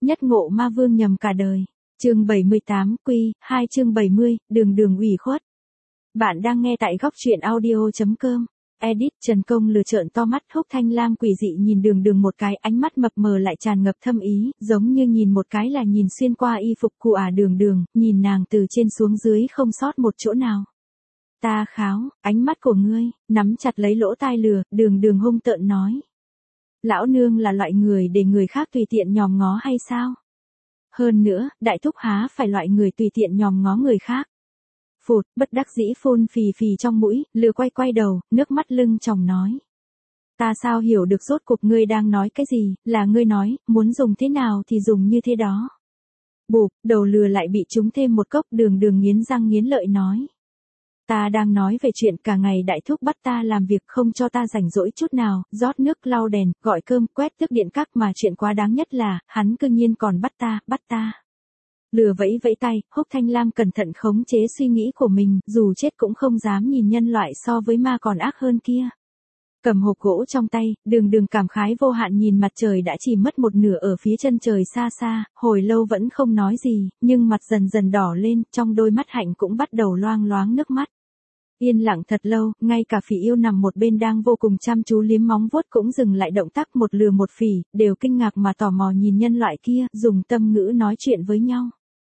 Nhất ngộ ma vương nhầm cả đời. Chương 78 Quy 2 chương 70, đường đường ủy khuất. Bạn đang nghe tại góc truyện audio.com. Edit Trần Công lừa trợn to mắt, Húc Thanh Lam quỷ dị nhìn đường đường một cái, ánh mắt mập mờ lại tràn ngập thâm ý, giống như nhìn một cái là nhìn xuyên qua y phục của đường đường, nhìn nàng từ trên xuống dưới không sót một chỗ nào. Ta kháo, ánh mắt của ngươi, nắm chặt lấy lỗ tai lừa, đường đường hung tợn nói. Lão nương là loại người để người khác tùy tiện nhòm ngó hay sao? Hơn nữa, đại thúc há phải loại người tùy tiện nhòm ngó người khác. Phụt, bất đắc dĩ phun phì phì trong mũi, lừa quay đầu, nước mắt lưng tròng nói. Ta sao hiểu được rốt cuộc ngươi đang nói cái gì, là ngươi nói, muốn dùng thế nào thì dùng như thế đó. Bụp, đầu lừa lại bị trúng thêm một cốc, đường đường nghiến răng nghiến lợi nói. Ta đang nói về chuyện cả ngày đại thúc bắt ta làm việc không cho ta rảnh rỗi chút nào, rót nước lau đèn, gọi cơm, quét tước điện các, mà chuyện quá đáng nhất là, hắn cư nhiên còn bắt ta. Lừa vẫy vẫy tay, Húc Thanh Lam cẩn thận khống chế suy nghĩ của mình, dù chết cũng không dám nhìn nhân loại so với ma còn ác hơn kia. Cầm hộp gỗ trong tay, đường đường cảm khái vô hạn nhìn mặt trời đã chỉ mất một nửa ở phía chân trời xa xa, hồi lâu vẫn không nói gì, nhưng mặt dần dần đỏ lên, trong đôi mắt hạnh cũng bắt đầu loang loáng nước mắt. Yên lặng thật lâu, ngay cả Phỉ Yêu nằm một bên đang vô cùng chăm chú liếm móng vuốt cũng dừng lại động tác, một lừa một phỉ, đều kinh ngạc mà tò mò nhìn nhân loại kia, dùng tâm ngữ nói chuyện với nhau.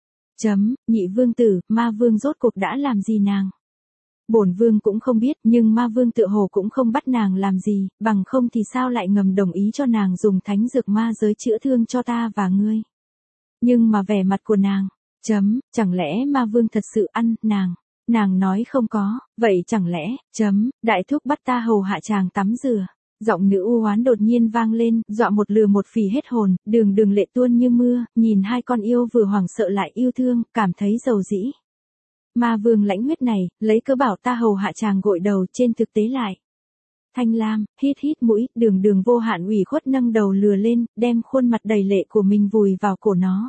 Nhị vương tử, ma vương rốt cuộc đã làm gì nàng? Bổn vương cũng không biết, nhưng ma vương tựa hồ cũng không bắt nàng làm gì, bằng không thì sao lại ngầm đồng ý cho nàng dùng thánh dược ma giới chữa thương cho ta và ngươi. Nhưng mà vẻ mặt của nàng, chẳng lẽ ma vương thật sự ăn nàng? Nàng nói không có, vậy chẳng lẽ, đại thúc bắt ta hầu hạ chàng tắm rửa. Giọng nữ u oán đột nhiên vang lên, dọa một lừa một phỉ hết hồn, đường đường lệ tuôn như mưa, nhìn hai con yêu vừa hoảng sợ lại yêu thương, cảm thấy dầu dĩ. Ma vương lãnh huyết này, lấy cớ bảo ta hầu hạ chàng gội đầu, trên thực tế lại. Thanh Lam, hít mũi, đường đường vô hạn ủy khuất nâng đầu lừa lên, đem khuôn mặt đầy lệ của mình vùi vào cổ nó.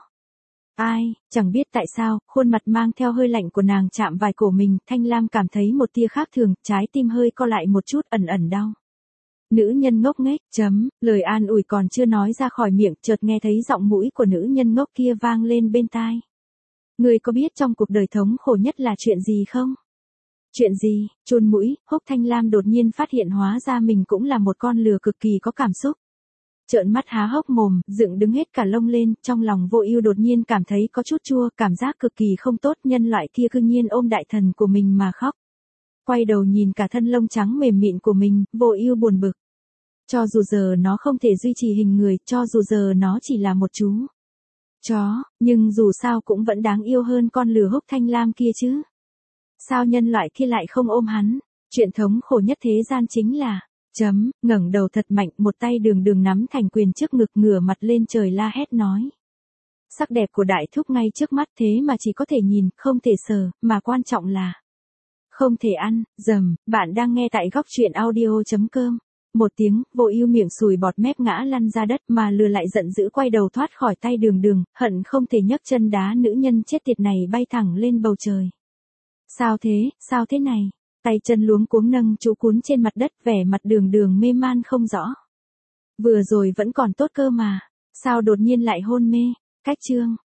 Ai, chẳng biết tại sao, khuôn mặt mang theo hơi lạnh của nàng chạm vào cổ mình, Thanh Lam cảm thấy một tia khác thường, trái tim hơi co lại một chút, ẩn đau. Nữ nhân ngốc nghếch, lời an ủi còn chưa nói ra khỏi miệng, chợt nghe thấy giọng mũi của nữ nhân ngốc kia vang lên bên tai. Người có biết trong cuộc đời thống khổ nhất là chuyện gì không? Chuyện gì? Chôn mũi, Húc Thanh Lam đột nhiên phát hiện hóa ra mình cũng là một con lừa cực kỳ có cảm xúc. Trợn mắt há hốc mồm, dựng đứng hết cả lông lên, trong lòng Vô Ưu đột nhiên cảm thấy có chút chua, cảm giác cực kỳ không tốt, nhân loại kia cư nhiên ôm đại thần của mình mà khóc. Quay đầu nhìn cả thân lông trắng mềm mịn của mình, Vô Ưu buồn bực. Cho dù giờ nó không thể duy trì hình người, cho dù giờ nó chỉ là một chú chó, nhưng dù sao cũng vẫn đáng yêu hơn con lừa Húc Thanh Lam kia chứ. Sao nhân loại kia lại không ôm hắn? Chuyện thống khổ nhất thế gian chính là, ngẩng đầu thật mạnh, một tay đường đường nắm thành quyền trước ngực, ngửa mặt lên trời la hét nói. Sắc đẹp của đại thúc ngay trước mắt, thế mà chỉ có thể nhìn, không thể sờ, mà quan trọng là không thể ăn. Bạn đang nghe tại góc truyện audio.com. Một tiếng, Vô Ưu miệng sùi bọt mép ngã lăn ra đất, mà lừa lại giận dữ quay đầu thoát khỏi tay đường đường, hận không thể nhấc chân đá nữ nhân chết tiệt này bay thẳng lên bầu trời. Sao thế này? Tay chân luống cuống nâng chú cún trên mặt đất, vẻ mặt đường đường mê man không rõ. Vừa rồi vẫn còn tốt cơ mà, sao đột nhiên lại hôn mê? Cách chương